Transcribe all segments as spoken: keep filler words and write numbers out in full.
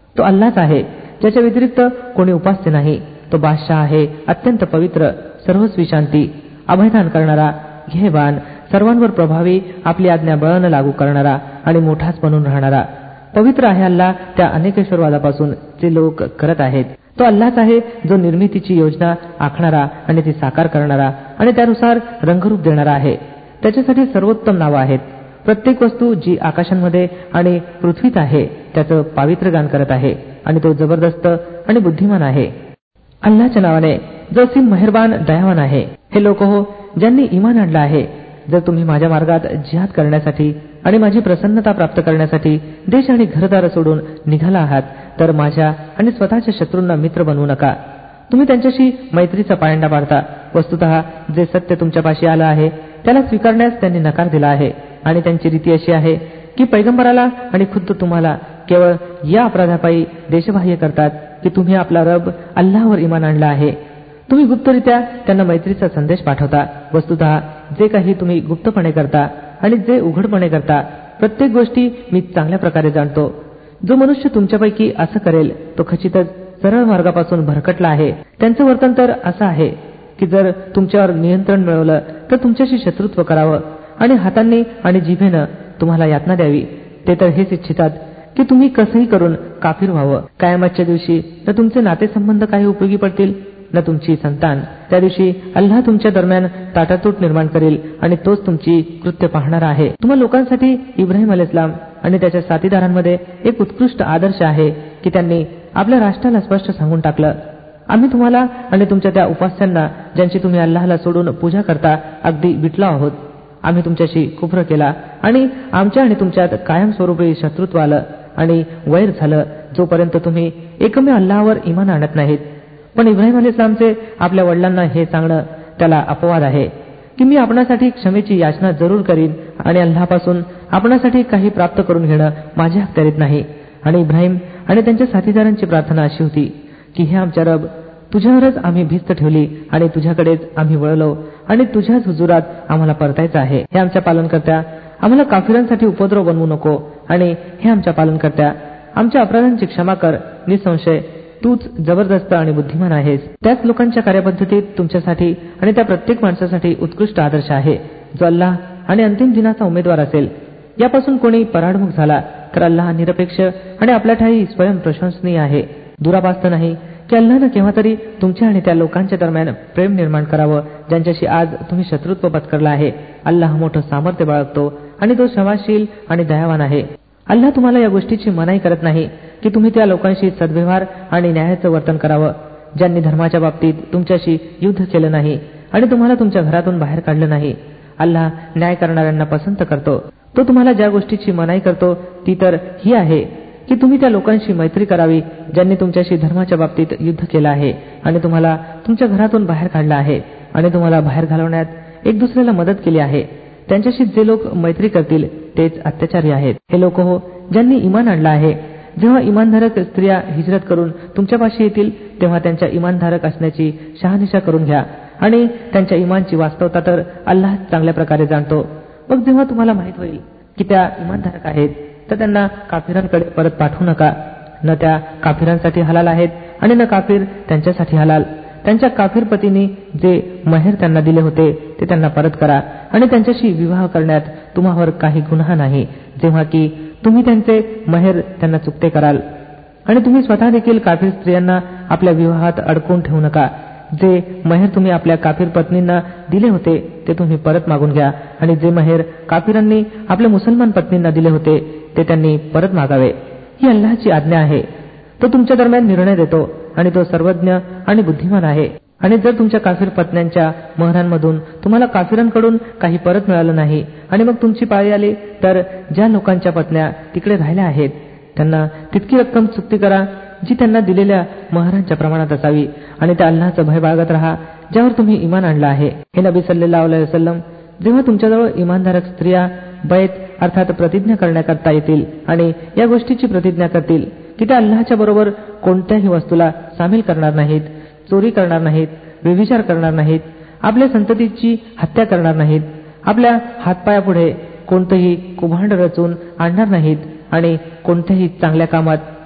तो अल्लाच आहे, ज्याच्या व्यतिरिक्त कोणी उपास्य नाही. तो बादशाह आहे, अत्यंत पवित्र, सर्वस्वी शांती, अभयदान करणारा, घेबान, सर्वांवर प्रभावी, आपली आज्ञा बळानं लागू करणारा आणि मोठाच बनून राहणारा. पवित्र आहे अल्लाह त्या अनेकेश्वरवादापासून जे लोक करत आहेत. तो अल्लाच आहे, जो निर्मितीची योजना आखणारा आणि ती साकार करणारा आणि त्यानुसार रंगरूप देणारा आहे. त्याच्यासाठी सर्वोत्तम नावं आहेत. प्रत्येक वस्तू जी आकाशांमध्ये आणि पृथ्वीत आहे त्याचं पावित्र्य गान करत आहे आणि तो जबरदस्त आणि बुद्धिमान आहे. अल्लाच्या नावाने जो असीम मेहरबान दयावान आहे. हे लोक हो, ज्यांनी इमान आणलं आहे, जर तुम्ही माझ्या मार्गात जिहाद करण्यासाठी आणि माझी प्रसन्नता प्राप्त करण्यासाठी देश आणि घरदार सोडून निघाला आहात, तर माझ्या आणि स्वतःच्या शत्रूंना मित्र बनवू नका. तुम्ही त्यांच्याशी मैत्रीचा पायंडा पाडता. वस्तुतः जे सत्य तुमच्यापाशी आलं आहे त्याला स्वीकारण्यास त्यांनी नकार दिला आहे आणि त्यांची रीती अशी आहे की पैगंबराला आणि खुद्द तुम्हाला केवळ या अपराधापायी देशबाह्य करतात की तुम्ही आपला रब अल्लाहवर इमान आणला आहे. तुम्ही गुप्तरित्या त्यांना मैत्रीचा संदेश पाठवता. वस्तुतः जे काही तुम्ही गुप्तपणे करता आणि जे उघडपणे करता, प्रत्येक गोष्टी मी चांगल्या प्रकारे जाणतो. जो मनुष्य तुमच्यापैकी असं करेल तो खचितच सरळ मार्गापासून भरकटला आहे. त्यांचं वर्तन तर असं आहे की जर तुमच्यावर नियंत्रण मिळवलं तर तुमच्याशी शत्रुत्व करावं आणि हातांनी आणि जिभेनं तुम्हाला यातना द्यावी. ते तर हेच इच्छितात की तुम्ही कसंही करून काफिर व्हावं. कायमातच्या दिवशी न तुमचे नातेसंबंध काही उपयोगी पडतील न तुमची संतान. त्या दिवशी अल्लाह तुमच्या दरम्यान ताटातूट निर्माण करेल आणि तोच तुमची कृत्य पाहणारा आहे. तुम्हा लोकांसाठी इब्राहिम अलैहिस्सलाम आणि त्याच्या साथीदारांमध्ये एक उत्कृष्ट आदर्श आहे की त्यांनी आपल्या राष्ट्राला स्पष्ट सांगून टाकलं, आम्ही तुम्हाला आणि तुमच्या त्या उपास्यांना ज्यांची तुम्ही अल्लाहला सोडून पूजा करता अगदी विटलो आहोत. आम्ही तुमच्याशी कुफ्र केला आणि आमच्या आणि तुमच्यात कायमस्वरूपी शत्रुत्व आलं आणि वैर झालं जोपर्यंत तुम्ही एकमेव अल्लाहवर इमान आणत नाहीत. पण इब्राहिम अलैहिस्सलामचे आपल्या वडिलांना हे सांगणं त्याला अपवाद आहे की मी आपणासाठी क्षमेची याचना जरूर करीन आणि अल्लाहपासून आपणासाठी काही प्राप्त करून घेणं माझ्या अखत्यारीत नाही. आणि इब्राहिम आणि त्यांच्या साथीदारांची प्रार्थना अशी होती की हे आमच्या रब, तुझ्यावरच आम्ही भिस्त ठेवली आणि तुझ्याकडेच आम्ही वळलो आणि तुझ्याच हुजुरात आम्हाला परतायचं आहे. हे आमच्या पालनकर्त्या, आम्हाला काफिरांसाठी उपद्रव बनवू नको आणि हे आमच्या पालनकर्त्या, आमच्या अपराधांची क्षमा कर. निसंशय तूच जबरदस्त आणि बुद्धिमान आहेस. त्याच लोकांच्या कार्यपद्धतीत तुमच्यासाठी आणि त्या प्रत्येक माणसासाठी उत्कृष्ट आदर्श आहे जो अल्लाह आणि अंतिम दिनाचा उमेदवार असेल. यापासून कोणी पराडमुख झाला तर अल्लाह निरपेक्ष आणि आपल्या ठाई स्वयं प्रशंसनीय आहे. दुराभास्त नाही की अल्लाहनं केव्हा तरी तुमच्या आणि त्या लोकांच्या दरम्यान प्रेम निर्माण करावं ज्यांच्याशी आज तुम्ही शत्रुत्व पत्करला आहे. अल्लाह मोठं सामर्थ्य बाळगतो आणि तो क्षमाशील आणि दयावान आहे. अल्लाह तुम्हाला या गोष्टीची मनाई करत नाही की तुम्ही त्या लोकांशी सद्व्यवहार आणि न्यायाचं वर्तन करावं ज्यांनी धर्माच्या बाबतीत तुमच्याशी युद्ध केलं नाही आणि तुम्हाला तुमच्या घरातून बाहेर काढलं नाही. अल्लाह न्याय करणाऱ्यांना पसंत करतो. तो तुम्हाला ज्या गोष्टीची मनाई करतो ती तर ही आहे की तुम्ही त्या लोकांशी मैत्री करावी ज्यांनी तुमच्याशी धर्माच्या बाबतीत युद्ध केलं आहे आणि तुम्हाला तुमच्या घरातून बाहेर काढलं आहे आणि तुम्हाला बाहेर घालवण्यात एक दुसऱ्याला मदत केली आहे. त्यांच्याशी जे लोक मैत्री करतील तेच अत्याचारी आहेत. हे लोक हो, ज्यांनी इमान आणलं आहे, जेव्हा इमानधारक स्त्रिया हिजरत करून तुमच्यापाशी येतील तेव्हा त्यांच्या इमानधारक असण्याची शहानिशा करून घ्या आणि त्यांच्या इमानची वास्तवता तर अल्लाह चांगल्या प्रकारे जाणतो. मग जेव्हा तुम्हाला माहित होईल की त्या इमानधारक आहेत तर त्यांना काफिरांकडे परत पाठवू नका. न त्या काफिरांसाठी हलाल आहेत आणि न काफिर त्यांच्यासाठी हलाल. त्यांच्या काफिर पतींनी जे महेर त्यांना दिले होते ते त्यांना परत करा आणि त्यांच्याशी विवाह करण्यात तुम्हावर काही गुन्हा नाही जेव्हा की तुम्ही त्यांचे महेर त्यांना चुकते कराल. आणि तुम्ही स्वतः देखील काफिर स्त्रियांना आपल्या विवाहात अडकवून ठेवू नका. जे महेर तुम्ही आपल्या काफिर पत्नींना दिले होते ते तुम्ही परत मागून घ्या आणि जे महेर काफिरांनी आपल्या मुसलमान पत्नींना दिले होते ते त्यांनी परत मागावे. ही अल्लाहची आज्ञा आहे. तो तुमच्या दरम्यान निर्णय देतो आणि तो सर्वज्ञ आणि बुद्धिमान आहे. आणि जर तुमच्या काफिर पत्न्यांच्या महरांमधून तुम्हाला काफिरांकडून काही परत मिळालं नाही आणि मग तुमची पाळी आली तर ज्या लोकांच्या पत्न्या तिकडे राहिल्या आहेत त्यांना तितकी रक्कम चुकती करा जी त्यांना दिलेल्या महरांच्या प्रमाणात असावी आणि त्या अल्लाहचं भय बाळगत राहा ज्यावर तुम्ही इमान आणलं आहे. हे नबी सल्लल्लाहु अलैहि वसल्लम, जेव्हा तुमच्याजवळ इमानधारक स्त्रिया बैत अर्थात प्रतिज्ञा करण्याकरता येतील आणि या गोष्टीची प्रतिज्ञा करतील की त्या अल्लाहच्या बरोबर कोणत्याही वस्तूला सामील करणार नाहीत, चोरी करणार नाहीत, व्यभिचार करणार नाहीत, आपल्या संततीची हत्या करणार नाहीत, आपल्या हातपायापुढे कोणतंही कुभांड रचून आणणार नाहीत आणि कोणत्याही चांगल्या कामात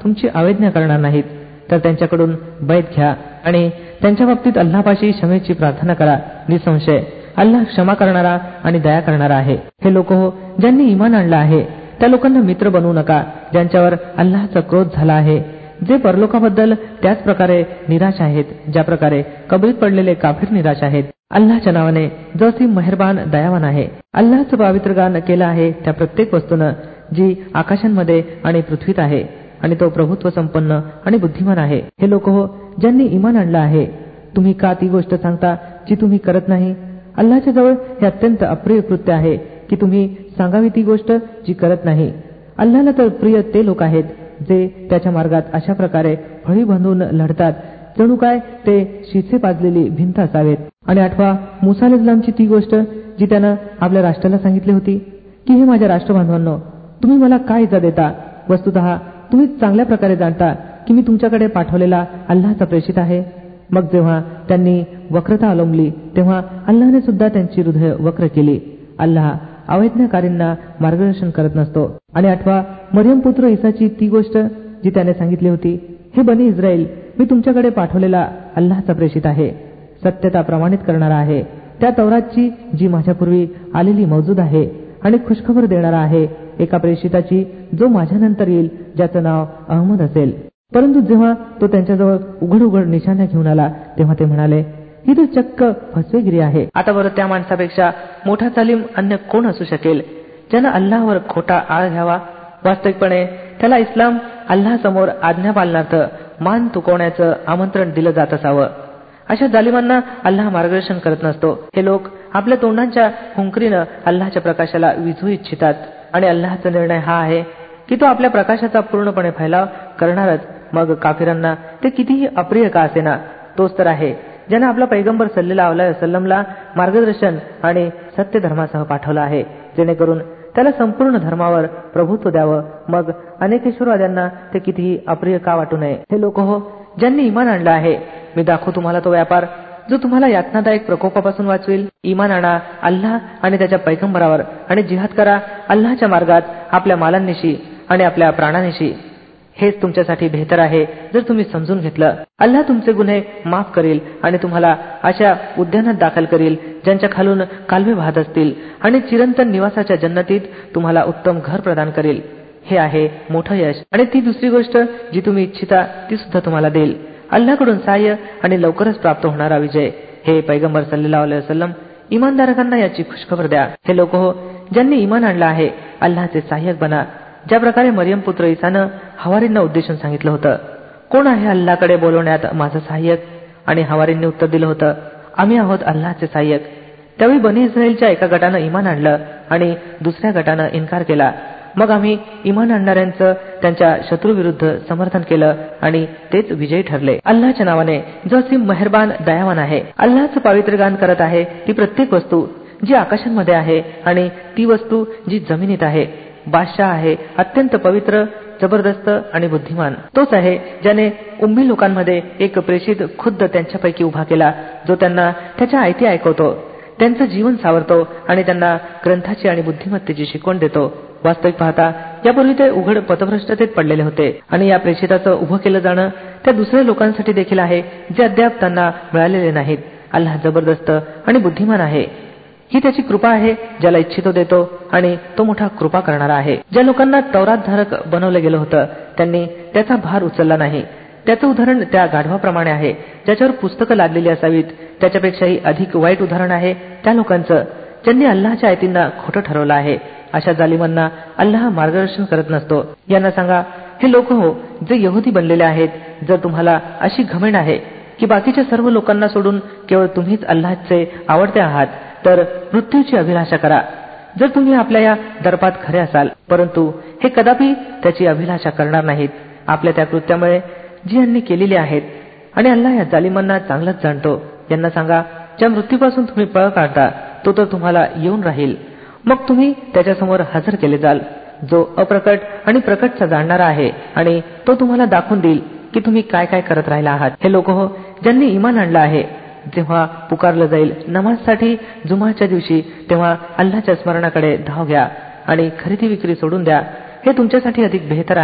तुमची अवज्ञा करणार नाहीत, तर त्यांच्याकडून बैत घ्या आणि त्यांच्या बाबतीत अल्लाहपाशी क्षमेची प्रार्थना करा. निसंशय अल्लाह क्षमा करणारा आणि दया करणारा आहे. हे लोक हो, ज्यांनी इमान आणलं आहे, त्या लोकांना मित्र बनवू नका ज्यांच्यावर अल्लाहचा क्रोध झाला आहे, जे परलोकाबद्दल त्याच प्रकारे निराश आहेत ज्या प्रकारे कबरीत पडलेले काफिर निराश आहेत. अल्लाहच्या नावाने जो असीम मेहरबान दयावान आहे. अल्लाहचं पवित्र गान केलं आहे त्या प्रत्येक वस्तूनं जी आकाशांमध्ये आणि पृथ्वीत आहे, आणि तो प्रभुत्व संपन्न आणि बुद्धिमान आहे. हे लोक हो, ज्यांनी इमान आणलं आहे, तुम्ही का ती गोष्ट सांगता जी तुम्ही करत नाही? अल्लाहच्या जवळ हे अत्यंत अप्रिय कृत्य आहे की तुम्ही सांगावी ती गोष्ट जी करत नाही. अल्लाहला तर प्रिय ते लोक आहेत जे त्याच्या मार्गात अशा प्रकारे फळी बांधून लढतात जणू काय ते शिसे पाजलेली भिंत असावेत. आणि आठवा मुसा अलैहिस्सलामची ती गोष्ट जी त्यानं आपल्या राष्ट्राला सांगितली होती की हे माझ्या राष्ट्रबांधवांनो, तुम्ही मला काय इजा देता? वस्तुतः तुम्ही चांगल्या प्रकारे जाणता की मी तुमच्याकडे पाठवलेला अल्लाहचा प्रेषित आहे. मग जेव्हा त्यांनी वक्रता अवलंबली तेव्हा अल्लाहने सुद्धा त्यांची हृदय वक्र केली. अल्लाह अवैज्ञाकारींना मार्गदर्शन करत नसतो. आणि आठवा मरियम पुत्र ईसाची ती गोष्ट जी त्याने सांगितली होती, हे बनी इस्रायल, मी तुमच्याकडे पाठवलेला अल्लाहचा प्रेषित आहे, सत्यता प्रमाणित करणारा आहे, त्या तौरातची जी माझ्यापूर्वी आलेली मौजूद आहे, आणि खुशखबर देणारा आहे एका प्रेषिताची जो माझ्यानंतर येईल, ज्याचं नाव अहमद असेल. परंतु जेव्हा तो त्यांच्याजवळ उघड उघड निशाण्या घेऊन आला तेव्हा ते म्हणाले, ही तर चक्क फसवेगिरी आहे. आता बरं, त्या माणसापेक्षा मोठा तालीम अन्य कोण असू शकेल ज्यानं अल्लाहवर खोटा आळ घ्यावा? वास्तविकपणे त्याला इस्लाम अल्लाहसमोर आज्ञा पालनार्थ मान तुकवण्याचं आमंत्रण दिलं जात असावं. अशा जालिमांना अल्लाह मार्गदर्शन करत नसतो. हे लोक आपल्या तोंडांच्या हुंकरीनं अल्लाहच्या प्रकाशाला विझू इच्छितात, आणि अल्लाहचा निर्णय हा आहे की तो आपल्या प्रकाशाचा पूर्णपणे फैलाव करणारच. मग काफिरांना ते कितीही अप्रिय का असेना, तोच तर आहे ज्याने आपला पैगंबर सल्लल्लाहु अलैहि वसल्लमला मार्गदर्शन आणि सत्य धर्मासह पाठवलं आहे, जेणेकरून त्याला संपूर्ण धर्मावर प्रभुत्व द्यावं. मग अनेकेश्वरवाद्यांना ते कितीही अप्रिय का वाटू नये. हे लोक हो, ज्यांनी इमान आणलं आहे, मी दाखवू तुम्हाला तो व्यापार जो तुम्हाला यातनादायक प्रकोपापासून वाचवेल. इमान आणा अल्लाह आणि त्याच्या पैगंबरावर आणि जिहाद करा अल्लाहच्या मार्गात आपल्या मालांनिशी आणि आपल्या प्राणांनिशी. हेच तुमच्यासाठी बेहतर आहे जर तुम्ही समजून घेतलं. अल्लाह तुमचे गुन्हे माफ करेल आणि तुम्हाला अशा उद्यानात दाखल करेल ज्यांच्या खालून कालवे वाहत असतील, आणि चिरंतन निवासाच्या जन्नतीत तुम्हाला उत्तम घर प्रदान करेल. हे आहे मोठं यश. आणि ती दुसरी गोष्ट जी तुम्ही इच्छिता ती सुद्धा तुम्हाला देईल. अल्लाहकडून सहाय्य आणि लवकरच प्राप्त होणारा विजय. हे पैगंबर सल्लल्लाहु अलैहि वसल्लम, इमानदारांना याची खुशखबर द्या. हे लोक हो, ज्यांनी इमान आणलं आहे, अल्लाहचे सहाय्यक बना. ज्या प्रकारे मरियम पुत्र ईसानं हवारींना उद्देशून सांगितलं होतं, कोण आहे अल्लाहकडे बोलवण्यात माझं सहाय्यक? आणि हवारींनी उत्तर दिलं होतं, आम्ही आहोत अल्लाहचे सहाय्यक. त्यावेळी बनी इस्रायलच्या एका गटानं इमान आणलं आणि दुसऱ्या गटानं इन्कार केला. मग आम्ही इमान आणणाऱ्यांचं त्यांच्या शत्रूविरुद्ध समर्थन केलं आणि तेच विजयी ठरले. अल्लाहच्या नावाने जो असीम मेहरबान दयावान आहे. अल्लाहचं पवित्र गान करत आहे ती प्रत्येक वस्तू जी आकाशांमध्ये आहे आणि ती वस्तू जी जमिनीत आहे. बादशाह आहे अत्यंत पवित्र, जबरदस्त आणि बुद्धिमान. तोच आहे ज्याने उम्मी लोकांमध्ये एक प्रेषित खुद्द त्यांच्यापैकी उभा केला, जो त्यांना त्याच्या आयती ऐकवतो, त्यांचं जीवन सावरतो आणि त्यांना ग्रंथाची आणि बुद्धिमत्तेची शिकवण देतो. वास्तविक पाहता यापूर्वी ते उघड पथभ्रष्टतेत पडलेले होते, आणि या प्रेषिताचं उभं केलं जाणं त्या दुसऱ्या लोकांसाठी देखील आहे जे अद्याप त्यांना मिळालेले नाहीत. अल्लाह जबरदस्त आणि बुद्धिमान आहे. ही त्याची कृपा आहे, ज्याला इच्छितो देतो, आणि तो मोठा कृपा करणारा आहे. ज्या लोकांना तौरातधारक बनवलं गेलं होतं त्यांनी त्याचा भार उचलला नाही. त्याचं उदाहरण त्या गाढवाप्रमाणे आहे ज्याच्यावर पुस्तकं लादलेली असावीत. त्याच्यापेक्षाही अधिक वाईट उदाहरण आहे त्या लोकांचं ज्यांनी अल्लाहच्या आयतींना खोटं ठरवलं आहे. अशा जालिमांना अल्लाह मार्गदर्शन करत नसतो. यांना सांगा, हे लोक हो जे यहुदी बनलेले आहेत, जर तुम्हाला अशी घमेंड आहे की बाकीच्या सर्व लोकांना सोडून केवळ तुम्हीच अल्लाहचे आवडते आहात, तर मृत्यूची अभिलाषा करा जर तुम्ही आपल्या या दर्पात खरे असाल. परंतु हे कदापि त्याची अभिलाषा करणार नाहीत आपल्या त्या कृत्यामुळे जी यांनी केलेली आहेत. आणि अल्लाह या जालिमांना चांगलंच जाणतो. यांना सांगा, ज्या मृत्यूपासून तुम्ही पळ काढता तो तर तुम्हाला येऊन राहील, मग तुम्ही त्याच्यासमोर हजर केले जाल, जो अप्रकट आणि प्रकटचा जाणणारा आहे, आणि तो तुम्हाला दाखवून देईल की तुम्ही काय काय करत राहिला आहात. हे लोक हो, ज्यांनी इमान आणलं आहे, जेव्हा पुकारलं जाईल नमाजसाठी जुमाच्या दिवशी तेव्हा अल्लाहच्या स्मरणाकडे धाव घ्या आणि खरेदी विक्री सोडून द्या. हे तुमच्यासाठी अधिक बेहतर आहे.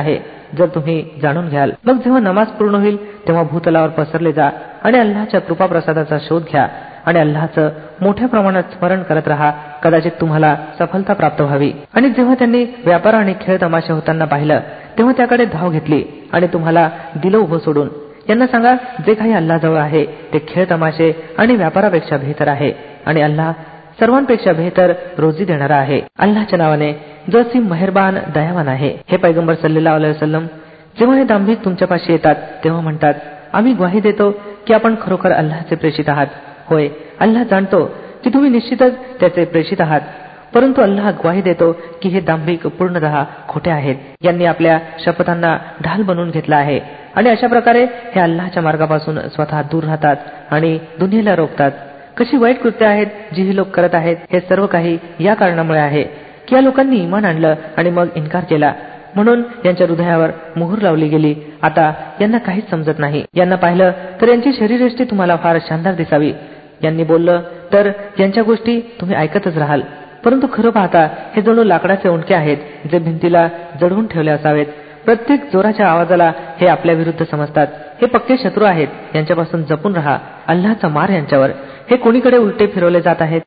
जर तुम्ही जाणून घ्याल. मग जेव्हा नमाज पूर्ण होईल तेव्हा भूतलावर पसरले जा आणि अल्लाहच्या कृपाप्रसादाचा शोध घ्या आणि अल्लाहचं मोठ्या प्रमाणात स्मरण करत राहा. कदाचित तुम्हाला सफलता प्राप्त व्हावी. आणि जेव्हा त्यांनी व्यापार आणि खेळ तमाशा होताना पाहिलं तेव्हा त्याकडे धाव घेतली आणि तुम्हाला दिलं उभं सोडून. यांना सांगा, जे काही अल्लाहजवळ आहे ते खेळ तमाशे आणि व्यापारापेक्षा बेहतर आहे आणि अल्लाह सर्वांपेक्षा बेहतर रोजी देणारा आहे. अल्लाहच्या नावाने जो असीम मेहरबान दयावान आहे. हे पैगंबर सल्लल्लाहु अलैहि वसल्लम, जेव्हा हे दांभिक तुमच्यापाशी येतात तेव्हा म्हणतात, आम्ही ग्वाही देतो की आपण खरोखर अल्लाहचे प्रेषित आहात. होय, अल्लाह जाणतो की तुम्ही निश्चितच त्याचे प्रेषित आहात. परंतु अल्लाह ग्वाही देतो की हे दांभिक पूर्णतः खोटे आहेत. यांनी आपल्या शपथांना ढाल बनवून घेतला आहे आणि अशा प्रकारे हे अल्लाहच्या मार्गापासून स्वतः दूर राहतात आणि दुनियेला रोखतात. कशी वाईट कृत्य आहेत जी ही लोक करत आहेत. हे सर्व काही या कारणामुळे आहे की या लोकांनी ईमान आणलं आणि मग इन्कार केला, म्हणून यांच्या हृदयावर मोहर लावली गेली. आता यांना काहीच समजत नाही. यांना पाहिलं तर यांची शरीरयष्टी तुम्हाला फार शानदार दिसावी. यांनी बोललं तर यांच्या गोष्टी तुम्ही ऐकतच राहाल, परंतु खरं पाहता हे जणू लाकडाचे ओंडके आहेत जे भिंतीला जडवून ठेवले असावेत. प्रत्येक जोराच्या आवाजाला हे आपल्या विरुद्ध समजतात. हे पक्के शत्रू आहेत, यांच्यापासून जपून राहा. अल्लाहचा मार यांच्यावर. हे कोणीकडे उलटे फिरवले जात आहेत.